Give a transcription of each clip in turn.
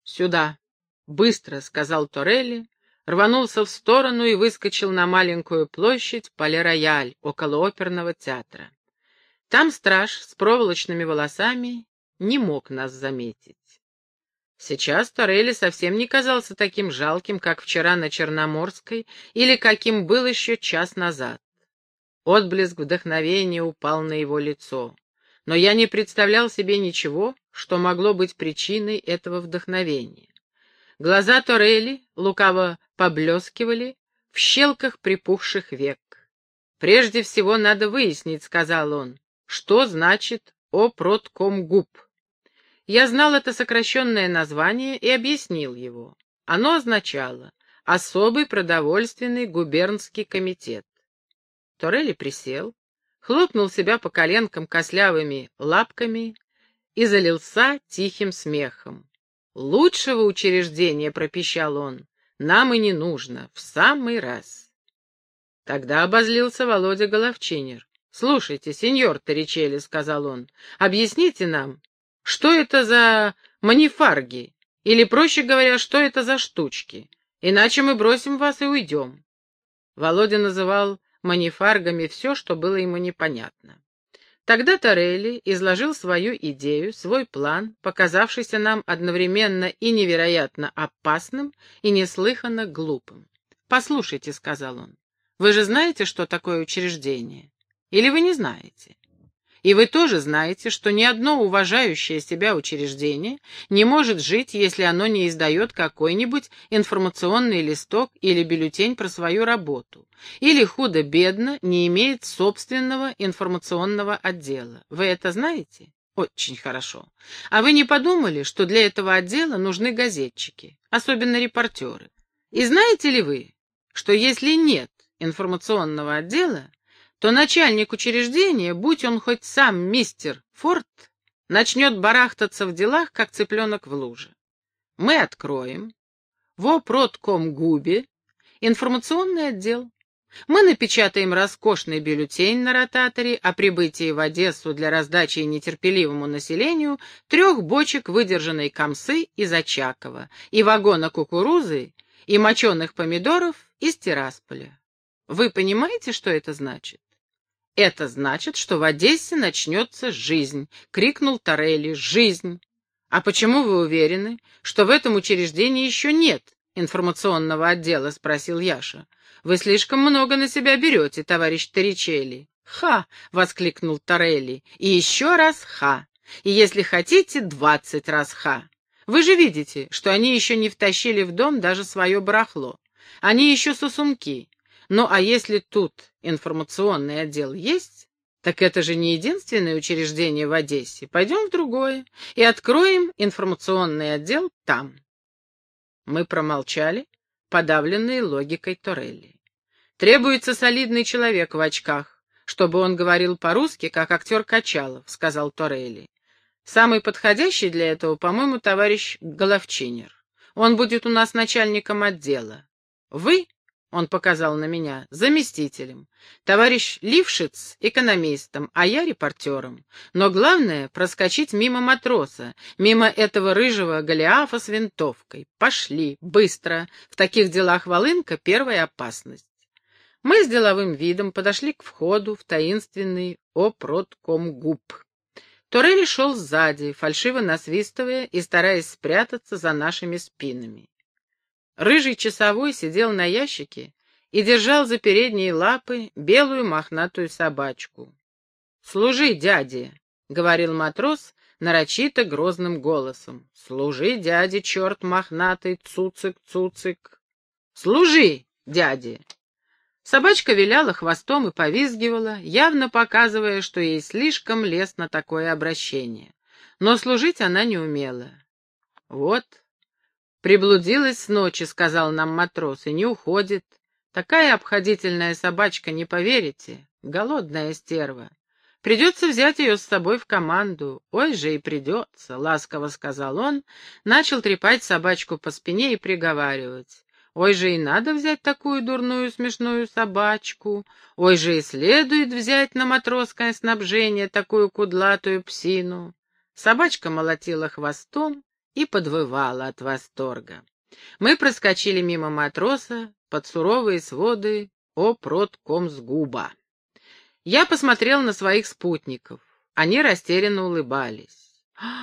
«Сюда! Быстро!» — сказал Торелли, рванулся в сторону и выскочил на маленькую площадь Пале-Рояль около оперного театра. Там страж с проволочными волосами не мог нас заметить. Сейчас Торелли совсем не казался таким жалким, как вчера на Черноморской или каким был еще час назад. Отблеск вдохновения упал на его лицо, но я не представлял себе ничего, что могло быть причиной этого вдохновения. Глаза Торелли лукаво поблескивали в щелках припухших век. «Прежде всего надо выяснить, — сказал он, — что значит опроткомгуб». Я знал это сокращенное название и объяснил его. Оно означало «Особый продовольственный губернский комитет». Торелли присел, хлопнул себя по коленкам костлявыми лапками и залился тихим смехом. «Лучшего учреждения, — пропищал он, — нам и не нужно, в самый раз». Тогда обозлился Володя Головчинер. «Слушайте, сеньор Торричелли, — сказал он, — объясните нам, что это за манифарги, или, проще говоря, что это за штучки, иначе мы бросим вас и уйдем». Володя называл манифаргами все, что было ему непонятно. Тогда Торелли изложил свою идею, свой план, показавшийся нам одновременно и невероятно опасным, и неслыханно глупым. «Послушайте, — сказал он, — вы же знаете, что такое учреждение? Или вы не знаете? И вы тоже знаете, что ни одно уважающее себя учреждение не может жить, если оно не издает какой-нибудь информационный листок или бюллетень про свою работу, или худо-бедно не имеет собственного информационного отдела. Вы это знаете? Очень хорошо. А вы не подумали, что для этого отдела нужны газетчики, особенно репортеры? И знаете ли вы, что если нет информационного отдела, то начальник учреждения, будь он хоть сам мистер Форд, начнет барахтаться в делах, как цыпленок в луже. Мы откроем в опроткомгубе информационный отдел. Мы напечатаем роскошный бюллетень на ротаторе о прибытии в Одессу для раздачи нетерпеливому населению 3 бочек выдержанной камсы из Очакова и вагона кукурузы и моченых помидоров из Тирасполя. Вы понимаете, что это значит? «Это значит, что в Одессе начнется жизнь», — крикнул Торелли. «Жизнь! А почему вы уверены, что в этом учреждении еще нет информационного отдела?» — спросил Яша. «Вы слишком много на себя берете, товарищ Торричелли». «Ха!» — воскликнул Торелли. «И еще раз ха! И если хотите, 20 раз ха! Вы же видите, что они еще не втащили в дом даже свое барахло. Они еще сосунки. Ну а если тут информационный отдел есть, так это же не единственное учреждение в Одессе. Пойдем в другое и откроем информационный отдел там». Мы промолчали, подавленные логикой Торелли. «Требуется солидный человек в очках, чтобы он говорил по-русски, как актер Качалов», — сказал Торелли. «Самый подходящий для этого, по-моему, товарищ Головчинер. Он будет у нас начальником отдела. Вы, — он показал на меня, — заместителем, товарищ Лившиц — экономистом, а я — репортером. Но главное — проскочить мимо матроса, мимо этого рыжего Голиафа с винтовкой. Пошли, быстро. В таких делах волынка — первая опасность». Мы с деловым видом подошли к входу в таинственный опроткомгуб. Торелли шел сзади, фальшиво насвистывая и стараясь спрятаться за нашими спинами. Рыжий часовой сидел на ящике и держал за передние лапы белую мохнатую собачку. «Служи, дяде!» — говорил матрос нарочито грозным голосом. «Служи, дяде, черт мохнатый, цуцик-цуцик! Служи, дяде!» Собачка виляла хвостом и повизгивала, явно показывая, что ей слишком лестно такое обращение. Но служить она не умела. «Вот, приблудилась с ночи, — сказал нам матрос, — и не уходит. Такая обходительная собачка, не поверите, голодная стерва. Придется взять ее с собой в команду». «Ой же и придется, — ласково сказал он, начал трепать собачку по спине и приговаривать. «Ой же и надо взять такую дурную смешную собачку, ой же и следует взять на матросское снабжение такую кудлатую псину». Собачка молотила хвостом и подвывала от восторга. Мы проскочили мимо матроса под суровые своды Опродкомсгуба. Я посмотрел на своих спутников. Они растерянно улыбались.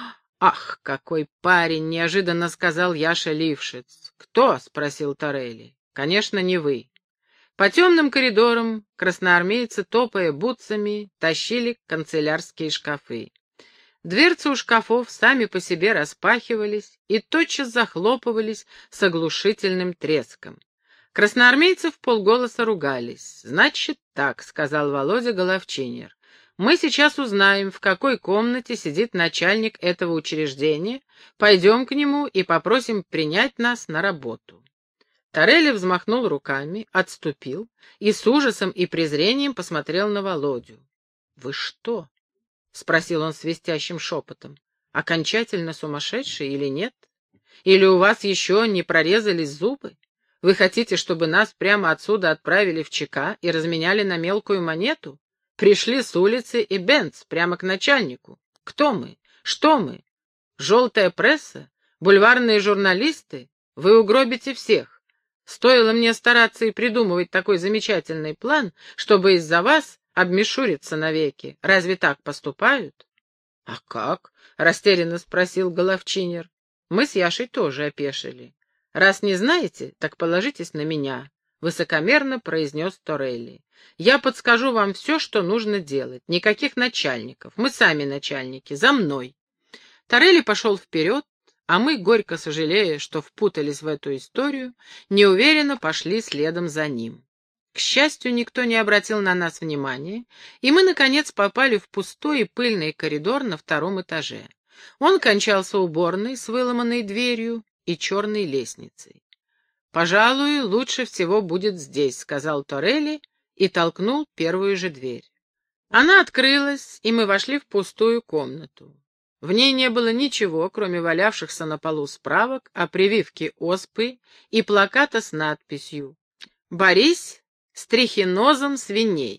«Ах, какой парень!» — неожиданно сказал Яша Лившиц. «Кто?» — спросил Торелли. «Конечно, не вы». По темным коридорам красноармейцы, топая бутсами, тащили канцелярские шкафы. Дверцы у шкафов сами по себе распахивались и тотчас захлопывались с оглушительным треском. Красноармейцы вполголоса ругались. «Значит так», — сказал Володя Головчинер. «Мы сейчас узнаем, в какой комнате сидит начальник этого учреждения, пойдем к нему и попросим принять нас на работу». Торелли взмахнул руками, отступил и с ужасом и презрением посмотрел на Володю. «Вы что?» — спросил он свистящим шепотом. «Окончательно сумасшедший или нет? Или у вас еще не прорезались зубы? Вы хотите, чтобы нас прямо отсюда отправили в ЧК и разменяли на мелкую монету? Пришли с улицы и бенц прямо к начальнику. Кто мы? Что мы? Желтая пресса? Бульварные журналисты? Вы угробите всех. Стоило мне стараться и придумывать такой замечательный план, чтобы из-за вас обмешуриться навеки. Разве так поступают?» «А как?» — растерянно спросил Головчинер. Мы с Яшей тоже опешили. «Раз не знаете, так положитесь на меня», — высокомерно произнес Торелли. «Я подскажу вам все, что нужно делать. Никаких начальников. Мы сами начальники. За мной». Торелли пошел вперед, а мы, горько сожалея, что впутались в эту историю, неуверенно пошли следом за ним. К счастью, никто не обратил на нас внимания, и мы, наконец, попали в пустой и пыльный коридор на втором этаже. Он кончался уборной с выломанной дверью и черной лестницей. «Пожалуй, лучше всего будет здесь», — сказал Торелли и толкнул первую же дверь. Она открылась, и мы вошли в пустую комнату. В ней не было ничего, кроме валявшихся на полу справок о прививке оспы и плаката с надписью «Борись с трихинозом свиней».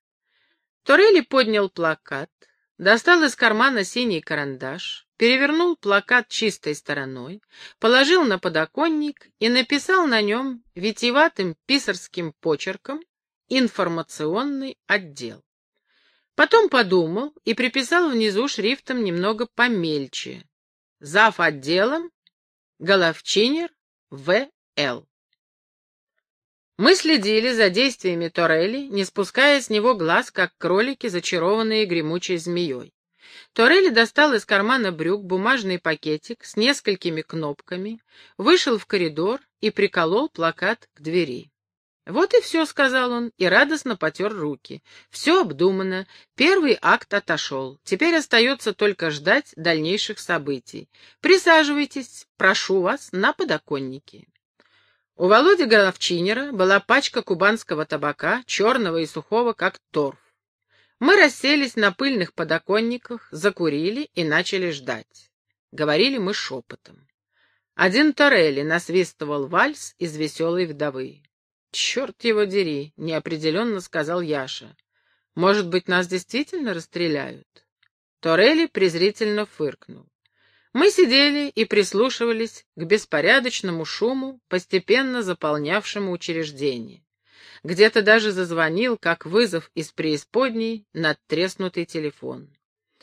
Торелли поднял плакат, достал из кармана синий карандаш, перевернул плакат чистой стороной, положил на подоконник и написал на нем витиеватым писарским почерком «Информационный отдел». Потом подумал и приписал внизу шрифтом немного помельче. Зав. Отделом Головчинер В.Л. Мы следили за действиями Торелли, не спуская с него глаз, как кролики, зачарованные гремучей змеей. Торелли достал из кармана брюк бумажный пакетик с несколькими кнопками, вышел в коридор и приколол плакат к двери. «Вот и все», — сказал он, и радостно потер руки. «Все обдумано. Первый акт отошел. Теперь остается только ждать дальнейших событий. Присаживайтесь, прошу вас, на подоконнике». У Володи Головчинера была пачка кубанского табака, черного и сухого, как торф. Мы расселись на пыльных подоконниках, закурили и начали ждать. Говорили мы шепотом. Один Торелли насвистывал вальс из «Веселой вдовы». «Черт его дери», — неопределенно сказал Яша. «Может быть, нас действительно расстреляют?» Торелли презрительно фыркнул. Мы сидели и прислушивались к беспорядочному шуму, постепенно заполнявшему учреждение. Где-то даже зазвонил, как вызов из преисподней, надтреснутый телефон.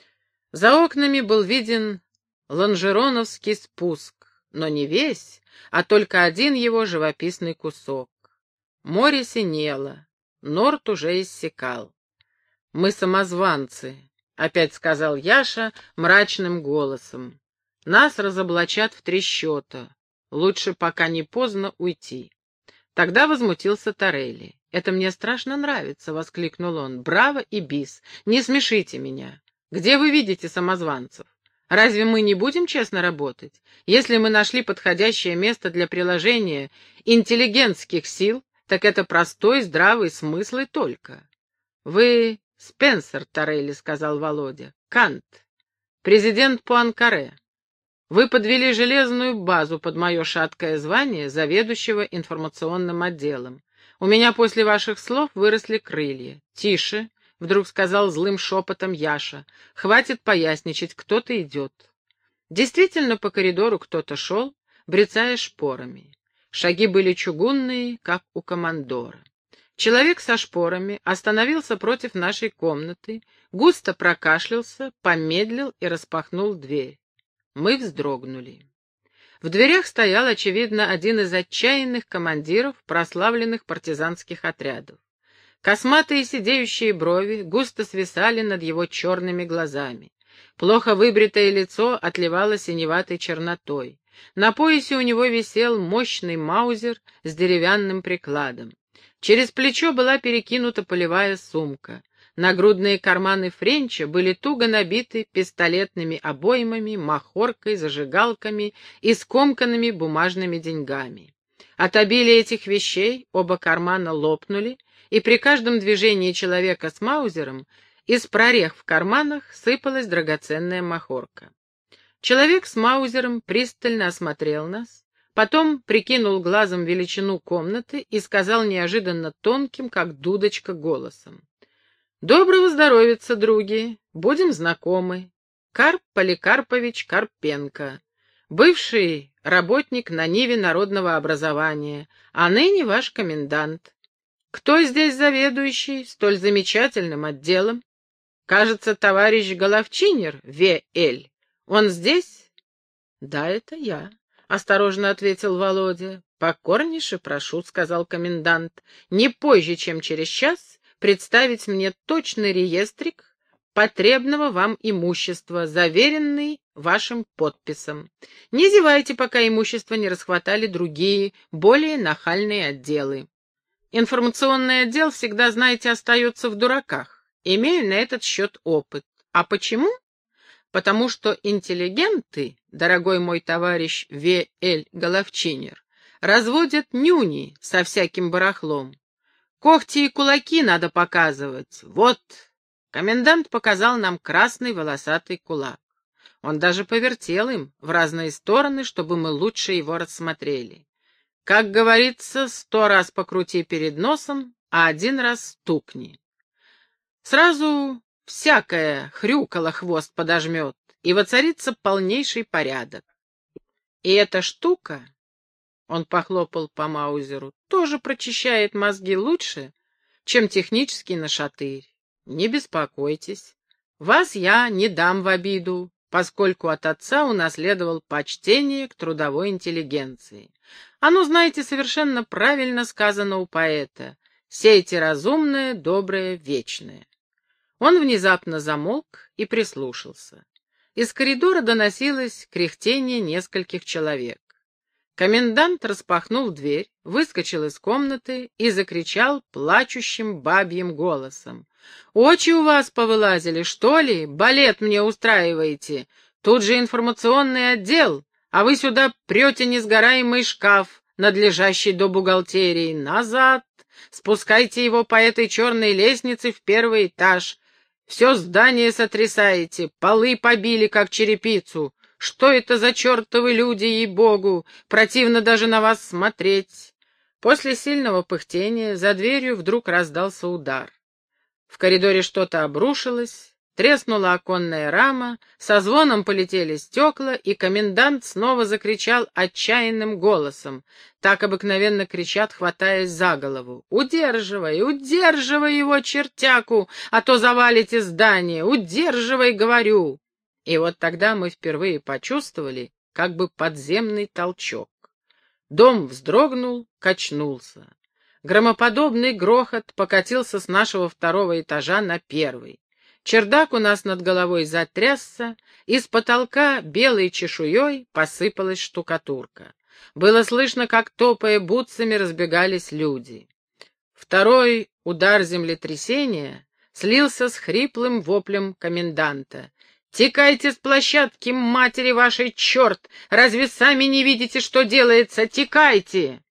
За окнами был виден Лонжероновский спуск, но не весь, а только один его живописный кусок. Море синело, Норд уже иссякал. «Мы самозванцы», — опять сказал Яша мрачным голосом. «Нас разоблачат в 3 счета. Лучше, пока не поздно, уйти». Тогда возмутился Торелли. «Это мне страшно нравится», — воскликнул он. «Браво и бис! Не смешите меня. Где вы видите самозванцев? Разве мы не будем честно работать? Если мы нашли подходящее место для приложения интеллигентских сил, так это простой здравый смысл и только». «Вы Спенсер, Торелли», — сказал Володя. «Кант, президент Пуанкаре. Вы подвели железную базу под мое шаткое звание заведующего информационным отделом. У меня после ваших слов выросли крылья». «Тише», — вдруг сказал злым шепотом Яша. «Хватит поясничать, кто-то идет». Действительно, по коридору кто-то шел, брецая шпорами. Шаги были чугунные, как у командора. Человек со шпорами остановился против нашей комнаты, густо прокашлялся, помедлил и распахнул дверь. Мы вздрогнули. В дверях стоял, очевидно, один из отчаянных командиров прославленных партизанских отрядов. Косматые сидеющие брови густо свисали над его черными глазами. Плохо выбритое лицо отливало синеватой чернотой. На поясе у него висел мощный маузер с деревянным прикладом. Через плечо была перекинута полевая сумка. Нагрудные карманы Френча были туго набиты пистолетными обоймами, махоркой, зажигалками и скомканными бумажными деньгами. От обилия этих вещей оба кармана лопнули, и при каждом движении человека с маузером из прорех в карманах сыпалась драгоценная махорка. Человек с маузером пристально осмотрел нас, потом прикинул глазом величину комнаты и сказал неожиданно тонким, как дудочка, голосом: «Доброго здоровица, други! Будем знакомы. Карп Поликарпович Карпенко, бывший работник на Ниве народного образования, а ныне ваш комендант. Кто здесь заведующий столь замечательным отделом? Кажется, товарищ Головчинер, В.Л. Он здесь?» «Да, это я», — осторожно ответил Володя. «Покорнейше прошу», — сказал комендант, — «не позже, чем через час представить мне точный реестрик потребного вам имущества, заверенный вашим подписом. Не зевайте, пока имущество не расхватали другие, более нахальные отделы. Информационный отдел всегда, знаете, остается в дураках. Имею на этот счет опыт. А почему? Потому что интеллигенты, дорогой мой товарищ В.Л. Головчинер, разводят нюни со всяким барахлом. Когти и кулаки надо показывать. Вот. Комендант показал нам красный волосатый кулак. Он даже повертел им в разные стороны, чтобы мы лучше его рассмотрели. Как говорится, 100 раз покрути перед носом, а 1 раз стукни. Сразу всякое хрюкало хвост подожмет, и воцарится полнейший порядок. И эта штука, он похлопал по маузеру, тоже прочищает мозги лучше, чем технический нашатырь. Не беспокойтесь, вас я не дам в обиду, поскольку от отца унаследовал почтение к трудовой интеллигенции. Оно, знаете, совершенно правильно сказано у поэта: «Сейте разумное, доброе, вечное». Он внезапно замолк и прислушался. Из коридора доносилось кряхтение нескольких человек. Комендант распахнул дверь, выскочил из комнаты и закричал плачущим бабьим голосом: «Очи у вас повылазили, что ли? Балет мне устраиваете? Тут же информационный отдел, а вы сюда прете несгораемый шкаф, надлежащий до бухгалтерии. Назад! Спускайте его по этой черной лестнице в 1-й этаж. Все здание сотрясаете, полы побили, как черепицу. Что это за чертовы люди, ей-богу! Противно даже на вас смотреть!» После сильного пыхтения за дверью вдруг раздался удар. В коридоре что-то обрушилось, треснула оконная рама, со звоном полетели стекла, и комендант снова закричал отчаянным голосом. Так обыкновенно кричат, хватаясь за голову: «Удерживай, удерживай его, чертяку, а то завалите здание! Удерживай, говорю!» И вот тогда мы впервые почувствовали как бы подземный толчок. Дом вздрогнул, качнулся. Громоподобный грохот покатился с нашего 2-го этажа на 1-й. Чердак у нас над головой затрясся, и с потолка белой чешуей посыпалась штукатурка. Было слышно, как, топая бутсами, разбегались люди. Второй удар землетрясения слился с хриплым воплем коменданта: «Текайте с площадки, матери вашей, черт! Разве сами не видите, что делается? Текайте!»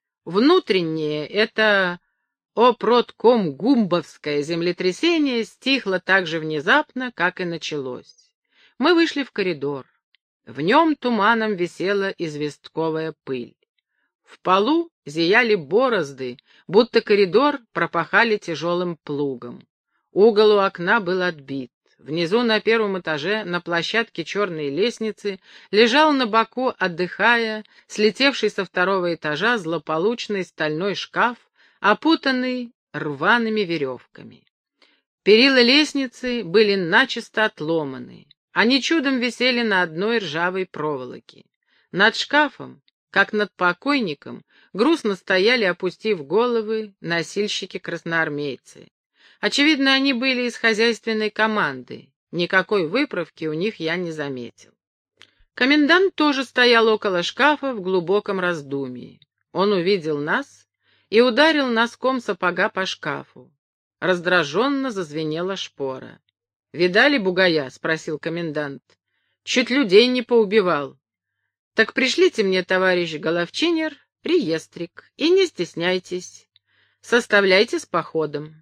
Внутреннее, это опроткомгумбовское землетрясение стихло так же внезапно, как и началось. Мы вышли в коридор. В нем туманом висела известковая пыль. В полу зияли борозды, будто коридор пропахали тяжелым плугом. Угол у окна был отбит. Внизу на первом этаже, на площадке черной лестницы, лежал на боку, отдыхая, слетевший со второго этажа злополучный стальной шкаф, опутанный рваными веревками. Перила лестницы были начисто отломаны. Они чудом висели на одной ржавой проволоке. Над шкафом, как над покойником, грустно стояли, опустив головы, носильщики-красноармейцы. Очевидно, они были из хозяйственной команды. Никакой выправки у них я не заметил. Комендант тоже стоял около шкафа в глубоком раздумье. Он увидел нас и ударил носком сапога по шкафу. Раздраженно зазвенела шпора. «Видали бугая?» — спросил комендант. «Чуть людей не поубивал. Так пришлите мне, товарищ Головчинер, реестрик, и не стесняйтесь. Составляйте с походом».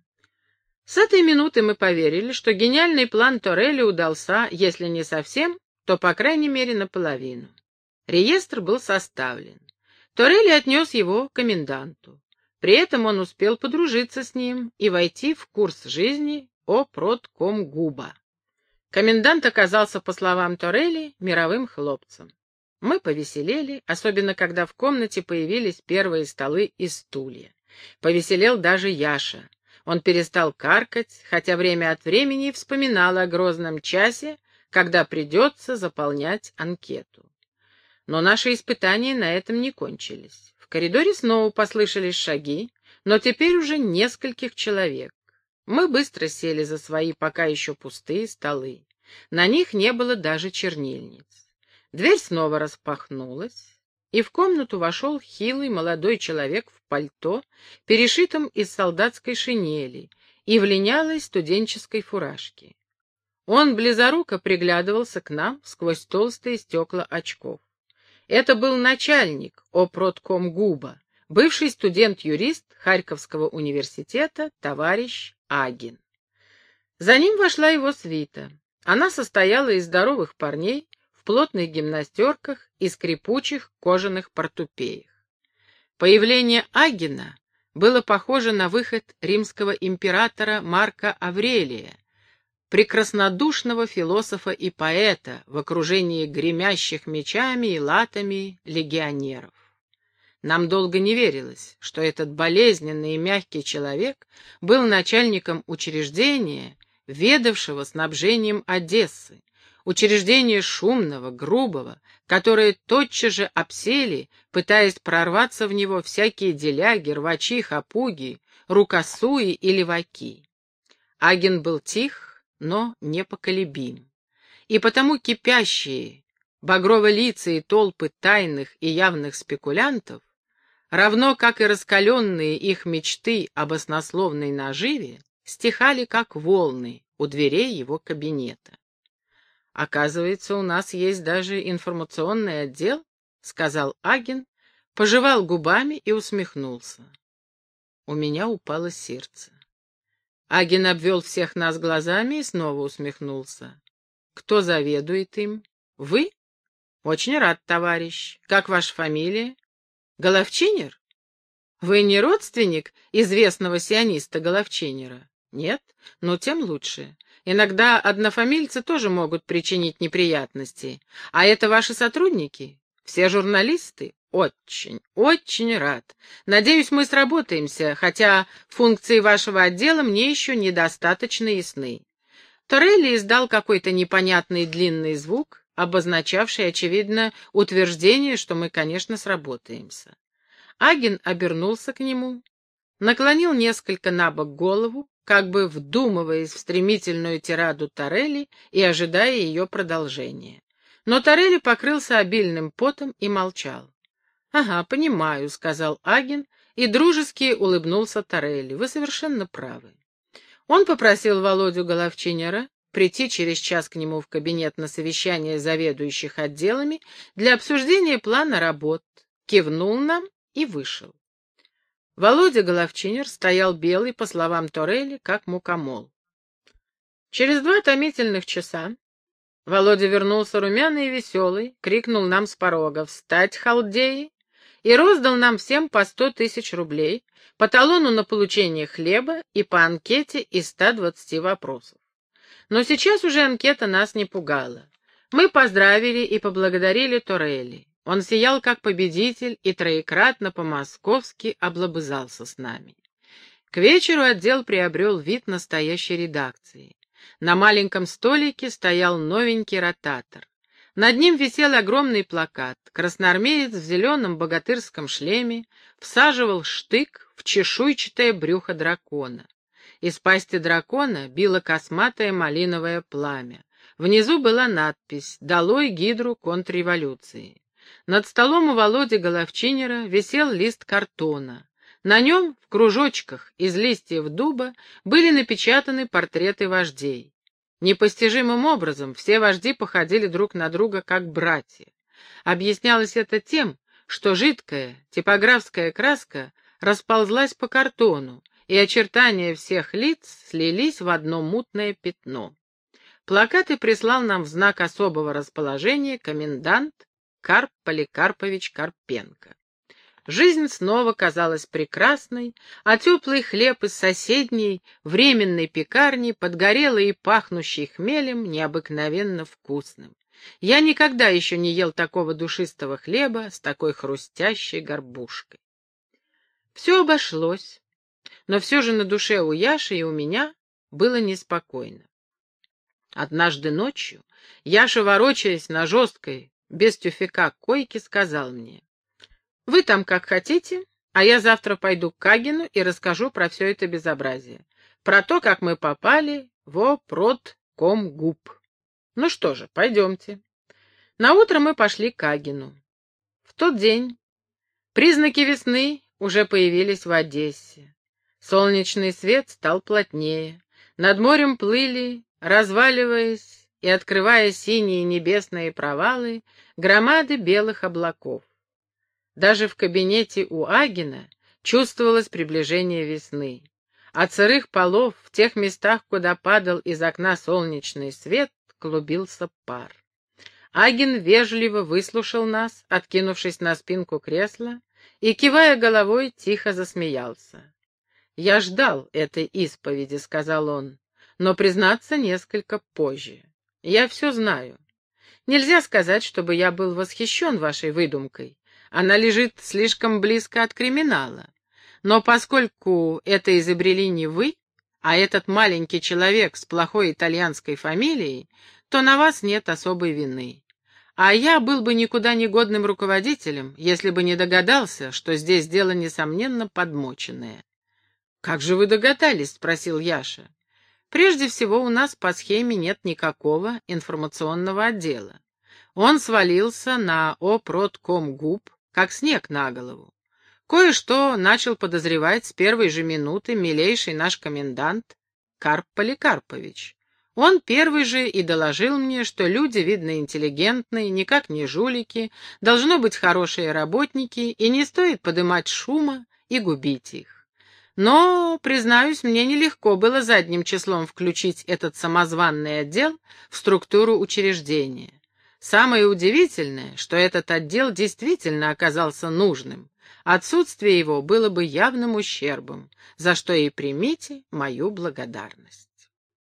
С этой минуты мы поверили, что гениальный план Торелли удался, если не совсем, то, по крайней мере, наполовину. Реестр был составлен. Торелли отнес его коменданту. При этом он успел подружиться с ним и войти в курс жизни Опродкомгуба. Комендант оказался, по словам Торелли, мировым хлопцем. Мы повеселели, особенно когда в комнате появились первые столы и стулья. Повеселел даже Яша. Он перестал каркать, хотя время от времени вспоминал о грозном часе, когда придется заполнять анкету. Но наши испытания на этом не кончились. В коридоре снова послышались шаги, но теперь уже нескольких человек. Мы быстро сели за свои пока еще пустые столы. На них не было даже чернильниц. Дверь снова распахнулась, и в комнату вошел хилый молодой человек в пальто, перешитом из солдатской шинели, и в линялой студенческой фуражке. Он близоруко приглядывался к нам сквозь толстые стекла очков. Это был начальник Опродкомгуба, бывший студент-юрист Харьковского университета, товарищ Агин. За ним вошла его свита. Она состояла из здоровых парней в плотных гимнастерках и скрипучих кожаных портупеях. Появление Агина было похоже на выход римского императора Марка Аврелия, прекраснодушного философа и поэта в окружении гремящих мечами и латами легионеров. Нам долго не верилось, что этот болезненный и мягкий человек был начальником учреждения, ведавшего снабжением Одессы, учреждения шумного, грубого, которое тотчас же обсели, пытаясь прорваться в него всякие деляги, рвачи, хапуги, рукосуи и леваки. Агин был тих, но непоколебим. И потому кипящие, багрово-лицые толпы тайных и явных спекулянтов, равно как и раскаленные их мечты об баснословной наживе, стихали как волны у дверей его кабинета. «Оказывается, у нас есть даже информационный отдел», — сказал Агин, пожевал губами и усмехнулся. У меня упало сердце. Агин обвел всех нас глазами и снова усмехнулся. «Кто заведует им? Вы? Очень рад, товарищ. Как ваша фамилия? Головчинер? Вы не родственник известного сиониста Головчинера? Нет? Ну, тем лучше. Иногда однофамильцы тоже могут причинить неприятности. А это ваши сотрудники? Все журналисты? Очень, очень рад. Надеюсь, мы сработаемся, хотя функции вашего отдела мне еще недостаточно ясны». Торелли издал какой-то непонятный длинный звук, обозначавший, очевидно, утверждение, что мы, конечно, сработаемся. Агин обернулся к нему, наклонил несколько набок голову, как бы вдумываясь в стремительную тираду Торелли и ожидая ее продолжения. Но Торелли покрылся обильным потом и молчал. «Ага, понимаю», — сказал Агин, и дружески улыбнулся Торелли. «Вы совершенно правы». Он попросил Володю Головчинера прийти через час к нему в кабинет на совещание заведующих отделами для обсуждения плана работ, кивнул нам и вышел. Володя Головчинер стоял белый, по словам Торелли, как мукомол. Через 2 томительных часа Володя вернулся румяный и веселый, крикнул нам с порога: «Встать, халдеи!» и роздал нам всем по 100 000 рублей, по талону на получение хлеба и по анкете из 120 вопросов. Но сейчас уже анкета нас не пугала. Мы поздравили и поблагодарили Торелли. Он сиял как победитель и троекратно по-московски облобызался с нами. К вечеру отдел приобрел вид настоящей редакции. На маленьком столике стоял новенький ротатор. Над ним висел огромный плакат. Красноармеец в зеленом богатырском шлеме всаживал штык в чешуйчатое брюхо дракона. Из пасти дракона било косматое малиновое пламя. Внизу была надпись «Долой гидру контрреволюции». Над столом у Володи Головчинера висел лист картона. На нем, в кружочках из листьев дуба, были напечатаны портреты вождей. Непостижимым образом все вожди походили друг на друга как братья. Объяснялось это тем, что жидкая типографская краска расползлась по картону, и очертания всех лиц слились в одно мутное пятно. Плакаты прислал нам в знак особого расположения комендант Карп Поликарпович Карпенко. Жизнь снова казалась прекрасной, а теплый хлеб из соседней временной пекарни, подгорелый и пахнущий хмелем, необыкновенно вкусным. Я никогда еще не ел такого душистого хлеба с такой хрустящей горбушкой. Все обошлось, но все же на душе у Яши и у меня было неспокойно. Однажды ночью Яша, ворочаясь на жесткой, без тюфяка койке, сказал мне: «Вы там как хотите, а я завтра пойду к Кагину и расскажу про все это безобразие, про то, как мы попали в опродкомгуб. Ну что же, пойдемте». Наутро мы пошли к Кагину. В тот день признаки весны уже появились в Одессе. Солнечный свет стал плотнее, над морем плыли, разваливаясь и открывая синие небесные провалы, громады белых облаков. Даже в кабинете у Агина чувствовалось приближение весны. От сырых полов в тех местах, куда падал из окна солнечный свет, клубился пар. Агин вежливо выслушал нас, откинувшись на спинку кресла, и, кивая головой, тихо засмеялся. «Я ждал этой исповеди», — сказал он, — «но, признаться, несколько позже. Я все знаю. Нельзя сказать, чтобы я был восхищен вашей выдумкой. Она лежит слишком близко от криминала. Но поскольку это изобрели не вы, а этот маленький человек с плохой итальянской фамилией, то на вас нет особой вины. А я был бы никуда не годным руководителем, если бы не догадался, что здесь дело, несомненно, подмоченное». «Как же вы догадались?» — спросил Яша. «Прежде всего, у нас по схеме нет никакого информационного отдела. Он свалился на опродкомгуб, как снег на голову. Кое-что начал подозревать с первой же минуты милейший наш комендант Карп Поликарпович. Он первый же и доложил мне, что люди, видно, интеллигентные, никак не жулики, должно быть хорошие работники, и не стоит подымать шума и губить их. Но, признаюсь, мне нелегко было задним числом включить этот самозванный отдел в структуру учреждения. Самое удивительное, что этот отдел действительно оказался нужным. Отсутствие его было бы явным ущербом, за что и примите мою благодарность.